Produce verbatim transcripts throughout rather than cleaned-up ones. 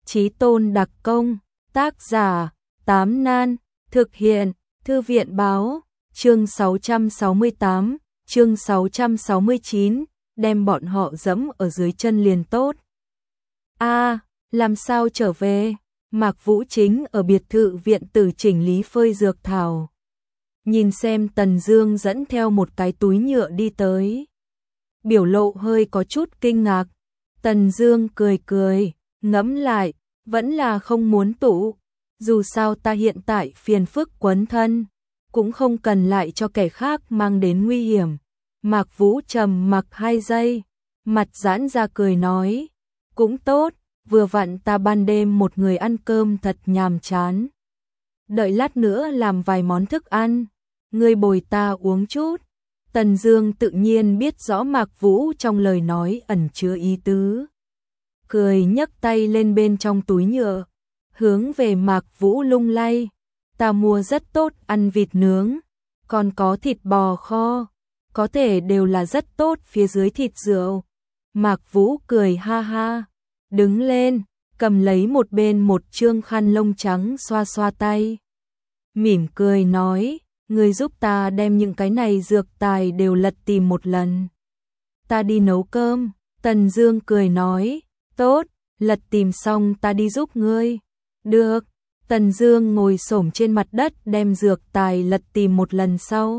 Chí tôn đặc công, tác giả, Tám Nan, thực hiện, Thư viện báo, chương sáu trăm sáu mươi tám, chương sáu trăm sáu mươi chín, đem bọn họ dẫm ở dưới chân liền tốt. A, làm sao trở về? Mạc Vũ chính ở biệt thự viện tử chỉnh lý phơi dược thảo. Nhìn xem Tần Dương dẫn theo một cái túi nhựa đi tới. Biểu lộ hơi có chút kinh ngạc. Tần Dương cười cười, ngẫm lại, vẫn là không muốn tụ. Dù sao ta hiện tại phiền phức quấn thân, cũng không cần lại cho kẻ khác mang đến nguy hiểm. Mạc Vũ trầm mặc hai giây, mặt giãn ra cười nói, cũng tốt, vừa vặn ta ban đêm một người ăn cơm thật nhàm chán. Đợi lát nữa làm vài món thức ăn, ngươi bồi ta uống chút. Tần Dương tự nhiên biết rõ Mạc Vũ trong lời nói ẩn chứa ý tứ. Cười nhấc tay lên bên trong túi nhựa, hướng về Mạc Vũ lung lay. Ta mua rất tốt ăn vịt nướng, còn có thịt bò kho, có thể đều là rất tốt phía dưới thịt rượu. Mạc Vũ cười ha ha, đứng lên, cầm lấy một bên một trương khăn lông trắng xoa xoa tay. Mỉm cười nói, ngươi giúp ta đem những cái này dược tài đều lật tìm một lần. Ta đi nấu cơm. Tần Dương cười nói, tốt, lật tìm xong ta đi giúp ngươi. Được. Tần Dương ngồi xổm trên mặt đất đem dược tài lật tìm một lần sau.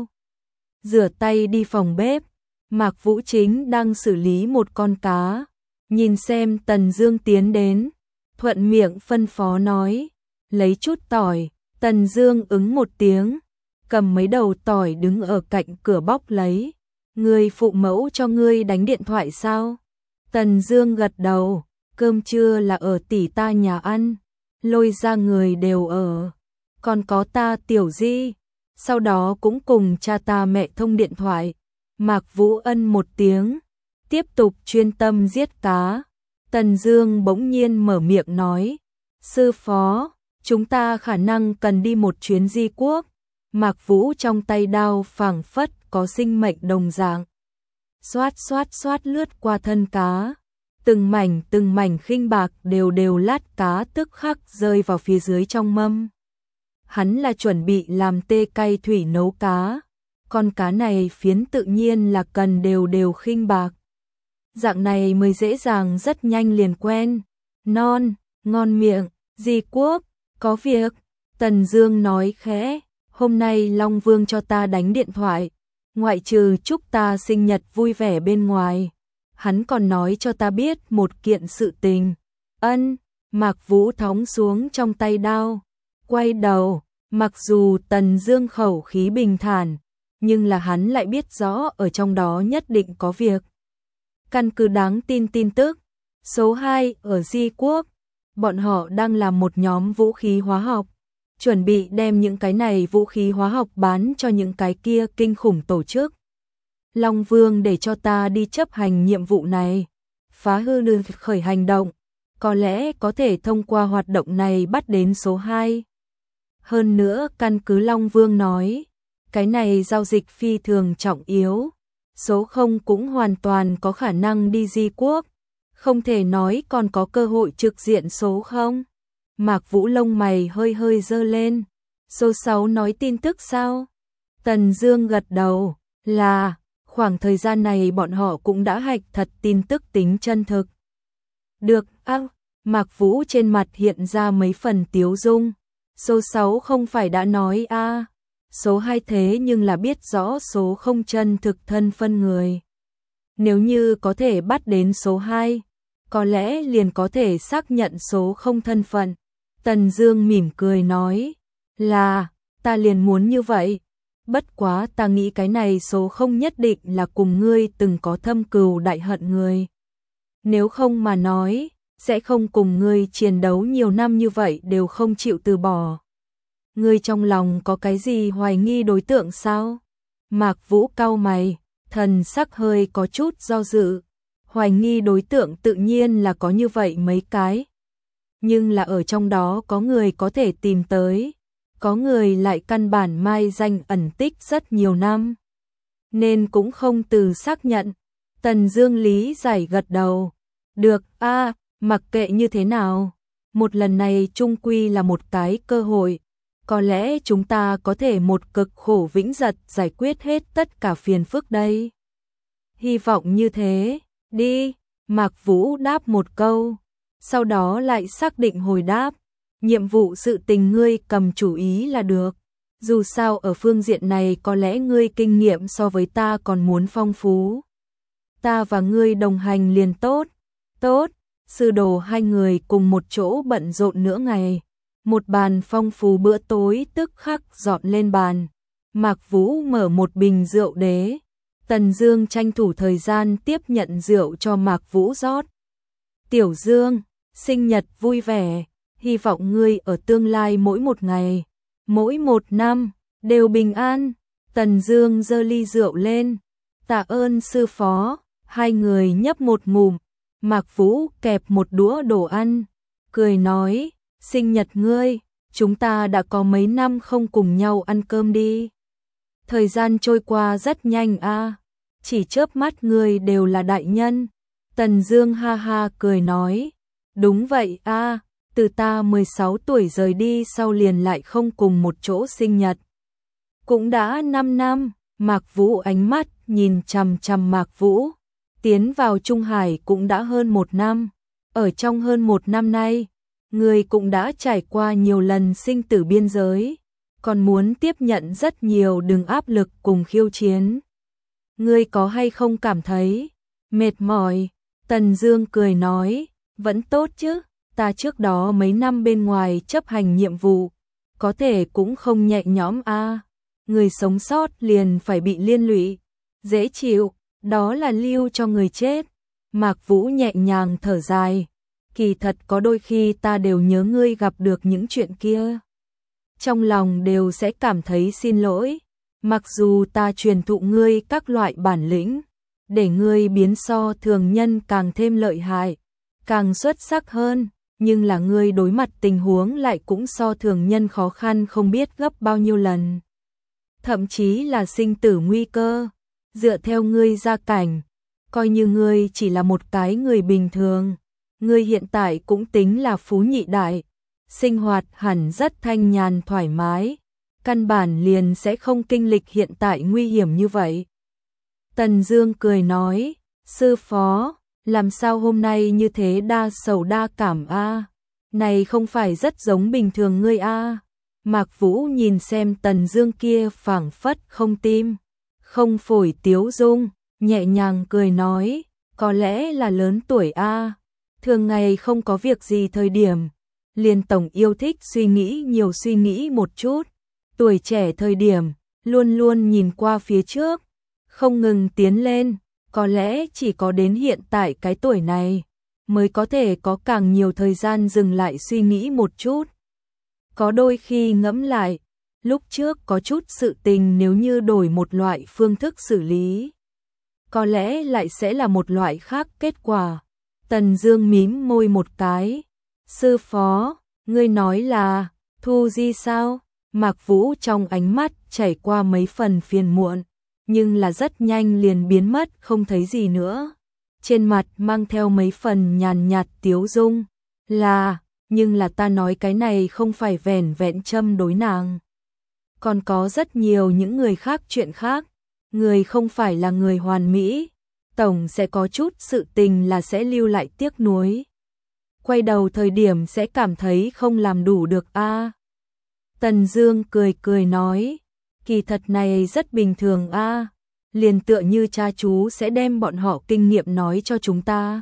Rửa tay đi phòng bếp. Mạc Vũ chính đang xử lý một con cá. Nhìn xem Tần Dương tiến đến, thuận miệng phân phó nói, lấy chút tỏi. Tần Dương ứng một tiếng, cầm mấy đầu tỏi đứng ở cạnh cửa bóc lấy. Người phụ mẫu cho ngươi đánh điện thoại sao? Tần Dương gật đầu, cơm trưa là ở tỷ ta nhà ăn, Lôi ra người đều ở, còn có ta Tiểu Di, sau đó cũng cùng cha ta mẹ thông điện thoại. Mạc Vũ ân một tiếng, tiếp tục chuyên tâm giết cá. Tần Dương bỗng nhiên mở miệng nói, sư phó, chúng ta khả năng cần đi một chuyến Di Quốc. Mạc Vũ trong tay đao phảng phất có sinh mệnh đồng dạng, xoát xoát xoát lướt qua thân cá, từng mảnh từng mảnh khinh bạc đều đều lát cá tức khắc rơi vào phía dưới trong mâm. Hắn là chuẩn bị làm tê cay thủy nấu cá, con cá này phiến tự nhiên là cần đều đều khinh bạc. Dạng này mới dễ dàng rất nhanh liền quen, non, ngon miệng. Di Quốc, có việc. Tần Dương nói khẽ, hôm nay Long Vương cho ta đánh điện thoại, ngoại trừ chúc ta sinh nhật vui vẻ bên ngoài, hắn còn nói cho ta biết một kiện sự tình. Ân. Mạc Vũ thóng xuống trong tay đao, quay đầu, mặc dù Tần Dương khẩu khí bình thản, nhưng là hắn lại biết rõ ở trong đó nhất định có việc. Căn cứ đáng tin tin tức, số hai ở Di Quốc, bọn họ đang làm một nhóm vũ khí hóa học, chuẩn bị đem những cái này vũ khí hóa học bán cho những cái kia kinh khủng tổ chức. Long Vương để cho ta đi chấp hành nhiệm vụ này, phá hư lư khởi hành động, có lẽ có thể thông qua hoạt động này bắt đến số hai. Hơn nữa căn cứ Long Vương nói, cái này giao dịch phi thường trọng yếu, số không cũng hoàn toàn có khả năng đi Di Quốc, không thể nói còn có cơ hội trực diện số không. Mạc Vũ lông mày hơi hơi giơ lên, số sáu nói tin tức sao? Tần Dương gật đầu, là, khoảng thời gian này bọn họ cũng đã hạch thật tin tức tính chân thực. Được, ác, Mạc Vũ trên mặt hiện ra mấy phần tiếu dung, số sáu không phải đã nói a à, số hai thế nhưng là biết rõ số không chân thực thân phân người. Nếu như có thể bắt đến số hai, có lẽ liền có thể xác nhận số không thân phận. Tần Dương mỉm cười nói, là, ta liền muốn như vậy. Bất quá ta nghĩ cái này số không nhất định là cùng ngươi từng có thâm cừu đại hận người. Nếu không mà nói, sẽ không cùng ngươi chiến đấu nhiều năm như vậy đều không chịu từ bỏ. Ngươi trong lòng có cái gì hoài nghi đối tượng sao? Mạc Vũ cau mày, thần sắc hơi có chút do dự. Hoài nghi đối tượng tự nhiên là có như vậy mấy cái. Nhưng là ở trong đó có người có thể tìm tới, có người lại căn bản mai danh ẩn tích rất nhiều năm, nên cũng không từ xác nhận. Tần Dương lý giải gật đầu, được a, mặc kệ như thế nào, một lần này chung quy là một cái cơ hội. Có lẽ chúng ta có thể một cực khổ vĩnh giật giải quyết hết tất cả phiền phức đây. Hy vọng như thế, đi, Mạc Vũ đáp một câu, sau đó lại xác định hồi đáp, nhiệm vụ sự tình ngươi cầm chủ ý là được. Dù sao ở phương diện này có lẽ ngươi kinh nghiệm so với ta còn muốn phong phú. Ta và ngươi đồng hành liền tốt, tốt, sư đồ hai người cùng một chỗ bận rộn nửa ngày. Một bàn phong phú bữa tối tức khắc dọn lên bàn. Mạc Vũ mở một bình rượu đế. Tần Dương tranh thủ thời gian tiếp nhận rượu cho Mạc Vũ rót. Tiểu Dương, sinh nhật vui vẻ, hy vọng ngươi ở tương lai mỗi một ngày, mỗi một năm, đều bình an. Tần Dương giơ ly rượu lên. Tạ ơn sư phó, hai người nhấp một ngụm. Mạc Vũ kẹp một đũa đồ ăn, cười nói, sinh nhật ngươi, chúng ta đã có mấy năm không cùng nhau ăn cơm đi. Thời gian trôi qua rất nhanh a, à. Chỉ chớp mắt ngươi đều là đại nhân. Tần Dương ha ha cười nói, đúng vậy a, à, từ ta mười sáu tuổi rời đi sau liền lại không cùng một chỗ sinh nhật. Cũng đã năm năm, Mạc Vũ ánh mắt nhìn chằm chằm Mạc Vũ. Tiến vào Trung Hải cũng đã hơn một năm, ở trong hơn một năm nay, người cũng đã trải qua nhiều lần sinh tử biên giới, còn muốn tiếp nhận rất nhiều đường áp lực cùng khiêu chiến. Ngươi có hay không cảm thấy mệt mỏi? Tần Dương cười nói, vẫn tốt chứ, ta trước đó mấy năm bên ngoài chấp hành nhiệm vụ, có thể cũng không nhẹ nhõm a. À. Người sống sót liền phải bị liên lụy, dễ chịu, đó là lưu cho người chết. Mạc Vũ nhẹ nhàng thở dài, kỳ thật có đôi khi ta đều nhớ ngươi gặp được những chuyện kia. Trong lòng đều sẽ cảm thấy xin lỗi, mặc dù ta truyền thụ ngươi các loại bản lĩnh, để ngươi biến so thường nhân càng thêm lợi hại, càng xuất sắc hơn, nhưng là ngươi đối mặt tình huống lại cũng so thường nhân khó khăn không biết gấp bao nhiêu lần. Thậm chí là sinh tử nguy cơ, dựa theo ngươi gia cảnh, coi như ngươi chỉ là một cái người bình thường, ngươi hiện tại cũng tính là phú nhị đại, sinh hoạt hẳn rất thanh nhàn thoải mái, căn bản liền sẽ không kinh lịch hiện tại nguy hiểm như vậy. Tần Dương cười nói, sư phó, làm sao hôm nay như thế đa sầu đa cảm a? À? Này không phải rất giống bình thường ngươi a? À? Mạc Vũ nhìn xem Tần Dương kia phảng phất không tim, không phổi tiếu dung, nhẹ nhàng cười nói, có lẽ là lớn tuổi a, à? Thường ngày không có việc gì thời điểm, liền tổng yêu thích suy nghĩ nhiều suy nghĩ một chút, tuổi trẻ thời điểm, luôn luôn nhìn qua phía trước, không ngừng tiến lên, có lẽ chỉ có đến hiện tại cái tuổi này, mới có thể có càng nhiều thời gian dừng lại suy nghĩ một chút. Có đôi khi ngẫm lại, lúc trước có chút sự tình nếu như đổi một loại phương thức xử lý, có lẽ lại sẽ là một loại khác kết quả. Tần Dương mím môi một cái, sư phó, ngươi nói là Thu Di sao? Mạc Vũ trong ánh mắt chảy qua mấy phần phiền muộn, nhưng là rất nhanh liền biến mất không thấy gì nữa. Trên mặt mang theo mấy phần nhàn nhạt tiếu dung, là, nhưng là ta nói cái này không phải vẻn vẹn châm đối nàng. Còn có rất nhiều những người khác chuyện khác, người không phải là người hoàn mỹ, tổng sẽ có chút sự tình là sẽ lưu lại tiếc nuối. Quay đầu thời điểm sẽ cảm thấy không làm đủ được a. À. Tần Dương cười cười nói, kỳ thật này rất bình thường a, à. Liền tựa như cha chú sẽ đem bọn họ kinh nghiệm nói cho chúng ta.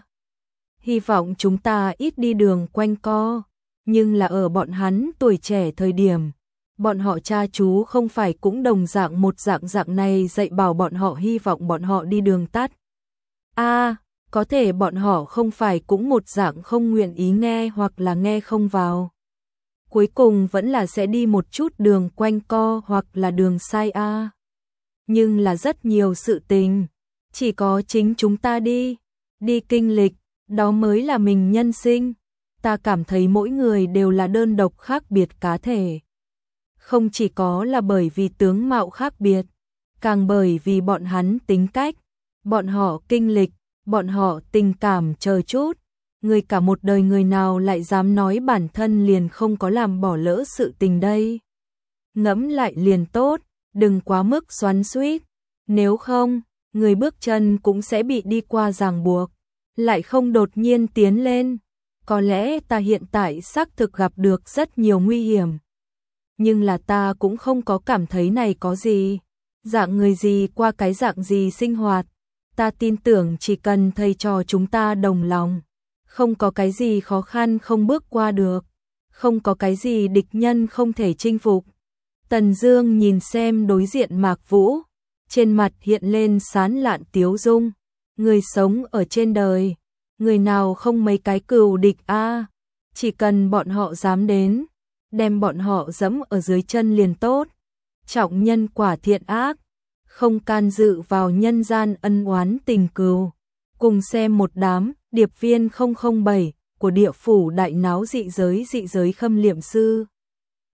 Hy vọng chúng ta ít đi đường quanh co, nhưng là ở bọn hắn tuổi trẻ thời điểm, bọn họ cha chú không phải cũng đồng dạng một dạng dạng này dạy bảo bọn họ hy vọng bọn họ đi đường tắt. A, à, có thể bọn họ không phải cũng một dạng không nguyện ý nghe hoặc là nghe không vào. Cuối cùng vẫn là sẽ đi một chút đường quanh co hoặc là đường sai a. À. Nhưng là rất nhiều sự tình, chỉ có chính chúng ta đi, đi kinh lịch, đó mới là mình nhân sinh. Ta cảm thấy mỗi người đều là đơn độc khác biệt cá thể. Không chỉ có là bởi vì tướng mạo khác biệt, càng bởi vì bọn hắn tính cách, bọn họ kinh lịch, bọn họ tình cảm chờ chút, người cả một đời người nào lại dám nói bản thân liền không có làm bỏ lỡ sự tình đây. Ngẫm lại liền tốt, đừng quá mức xoắn xuýt, nếu không, người bước chân cũng sẽ bị đi qua ràng buộc, lại không đột nhiên tiến lên. Có lẽ ta hiện tại xác thực gặp được rất nhiều nguy hiểm, nhưng là ta cũng không có cảm thấy này có gì. Dạng người gì qua cái dạng gì sinh hoạt, ta tin tưởng chỉ cần thầy trò chúng ta đồng lòng, không có cái gì khó khăn không bước qua được, không có cái gì địch nhân không thể chinh phục. Tần Dương nhìn xem đối diện Mạc Vũ, trên mặt hiện lên sán lạn tiếu dung. Người sống ở trên đời, người nào không mấy cái cừu địch a, chỉ cần bọn họ dám đến, đem bọn họ dẫm ở dưới chân liền tốt. Trọng nhân quả thiện ác, không can dự vào nhân gian ân oán tình cừu. Cùng xem một đám điệp viên không không bảy của địa phủ đại náo dị giới dị giới khâm liệm sư.